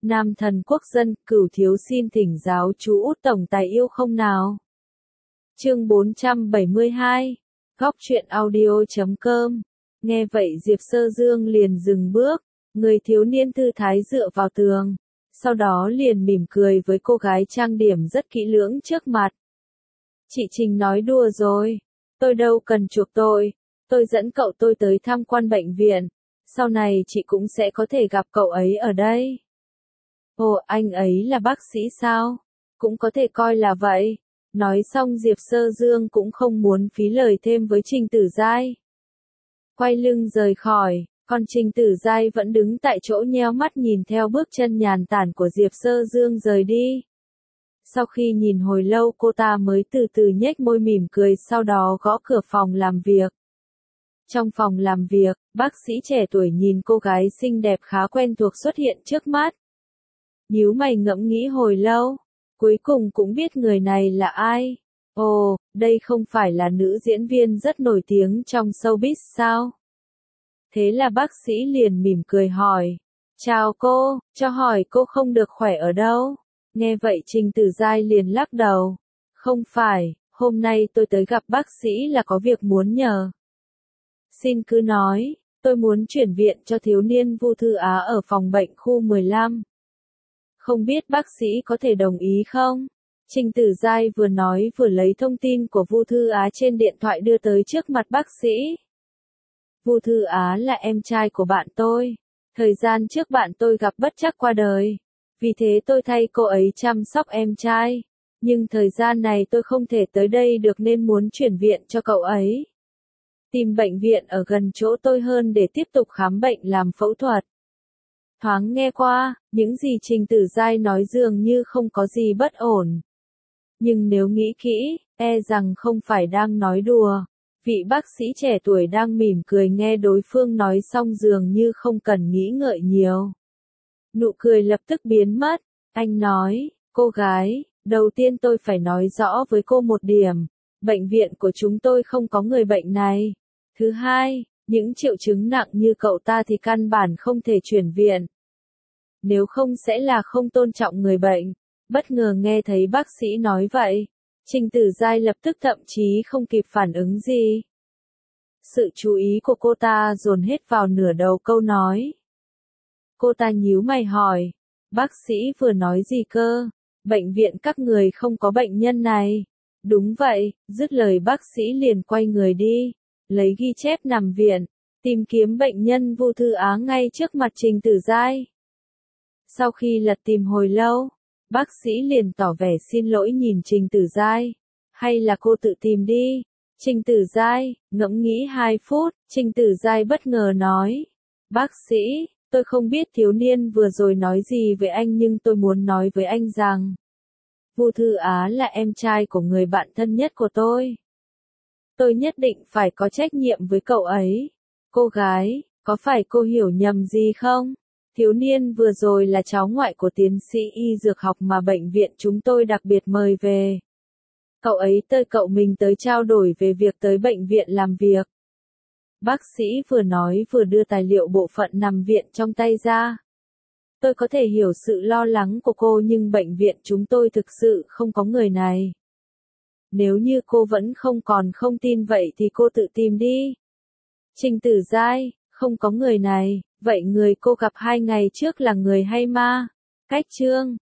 Nam thần quốc dân, Cửu thiếu xin thỉnh giáo chú Út tổng tài yêu không nào. Chương 472. Góc truyện audio.com. Nghe vậy Diệp Sơ Dương liền dừng bước, người thiếu niên thư thái dựa vào tường, sau đó liền mỉm cười với cô gái trang điểm rất kỹ lưỡng trước mặt. Chị Trình nói đùa rồi, tôi đâu cần chuộc tôi dẫn cậu tôi tới tham quan bệnh viện, sau này chị cũng sẽ có thể gặp cậu ấy ở đây. Ồ, anh ấy là bác sĩ sao? Cũng có thể coi là vậy. Nói xong Diệp Sơ Dương cũng không muốn phí lời thêm với Trình Tử Giai. Quay lưng rời khỏi, còn Trình Tử Giai vẫn đứng tại chỗ nheo mắt nhìn theo bước chân nhàn tản của Diệp Sơ Dương rời đi. Sau khi nhìn hồi lâu cô ta mới từ từ nhếch môi mỉm cười, sau đó gõ cửa phòng làm việc. Trong phòng làm việc, bác sĩ trẻ tuổi nhìn cô gái xinh đẹp khá quen thuộc xuất hiện trước mắt. Nhíu mày ngẫm nghĩ hồi lâu, cuối cùng cũng biết người này là ai. Ồ, đây không phải là nữ diễn viên rất nổi tiếng trong showbiz sao? Thế là bác sĩ liền mỉm cười hỏi. Chào cô, cho hỏi cô không được khỏe ở đâu? Nghe vậy Trình Tử Giai liền lắc đầu. Không phải, hôm nay tôi tới gặp bác sĩ là có việc muốn nhờ. Xin cứ nói, tôi muốn chuyển viện cho thiếu niên Vu Thư Á ở phòng bệnh khu 15. Không biết bác sĩ có thể đồng ý không? Trình Tử Giai vừa nói vừa lấy thông tin của Vu Thư Á trên điện thoại đưa tới trước mặt bác sĩ. Vu Thư Á là em trai của bạn tôi. Thời gian trước bạn tôi gặp bất trắc qua đời. Vì thế tôi thay cô ấy chăm sóc em trai. Nhưng thời gian này tôi không thể tới đây được nên muốn chuyển viện cho cậu ấy. Tìm bệnh viện ở gần chỗ tôi hơn để tiếp tục khám bệnh làm phẫu thuật. Thoáng nghe qua, những gì Trình Tử Giai nói dường như không có gì bất ổn. Nhưng nếu nghĩ kỹ, e rằng không phải đang nói đùa. Vị bác sĩ trẻ tuổi đang mỉm cười nghe đối phương nói xong dường như không cần nghĩ ngợi nhiều. Nụ cười lập tức biến mất, anh nói, cô gái, đầu tiên tôi phải nói rõ với cô một điểm, bệnh viện của chúng tôi không có người bệnh này. Thứ hai, những triệu chứng nặng như cậu ta thì căn bản không thể chuyển viện. Nếu không sẽ là không tôn trọng người bệnh. Bất ngờ nghe thấy bác sĩ nói vậy, Trình Tử Giai lập tức thậm chí không kịp phản ứng gì. Sự chú ý của cô ta dồn hết vào nửa đầu câu nói. Cô ta nhíu mày hỏi, bác sĩ vừa nói gì cơ? Bệnh viện các người không có bệnh nhân này. Đúng vậy, dứt lời bác sĩ liền quay người đi, lấy ghi chép nằm viện, tìm kiếm bệnh nhân Vu Thư Á ngay trước mặt Trình Tử Giai. Sau khi lật tìm hồi lâu, bác sĩ liền tỏ vẻ xin lỗi nhìn Trình Tử Giai. Hay là cô tự tìm đi? Trình Tử Giai, ngẫm nghĩ 2 phút, Trình Tử Giai bất ngờ nói. Bác sĩ, tôi không biết thiếu niên vừa rồi nói gì với anh nhưng tôi muốn nói với anh rằng Vu Thư Á là em trai của người bạn thân nhất của tôi. Tôi nhất định phải có trách nhiệm với cậu ấy. Cô gái, có phải cô hiểu nhầm gì không? Thiếu niên vừa rồi là cháu ngoại của tiến sĩ y dược học mà bệnh viện chúng tôi đặc biệt mời về. Cậu ấy tới cậu mình tới trao đổi về việc tới bệnh viện làm việc. Bác sĩ vừa nói vừa đưa tài liệu bộ phận nằm viện trong tay ra. Tôi có thể hiểu sự lo lắng của cô nhưng bệnh viện chúng tôi thực sự không có người này. Nếu như cô vẫn không tin vậy thì cô tự tìm đi. Trình Tử Giai, không có người này, vậy người cô gặp 2 ngày trước là người hay ma? Cách chương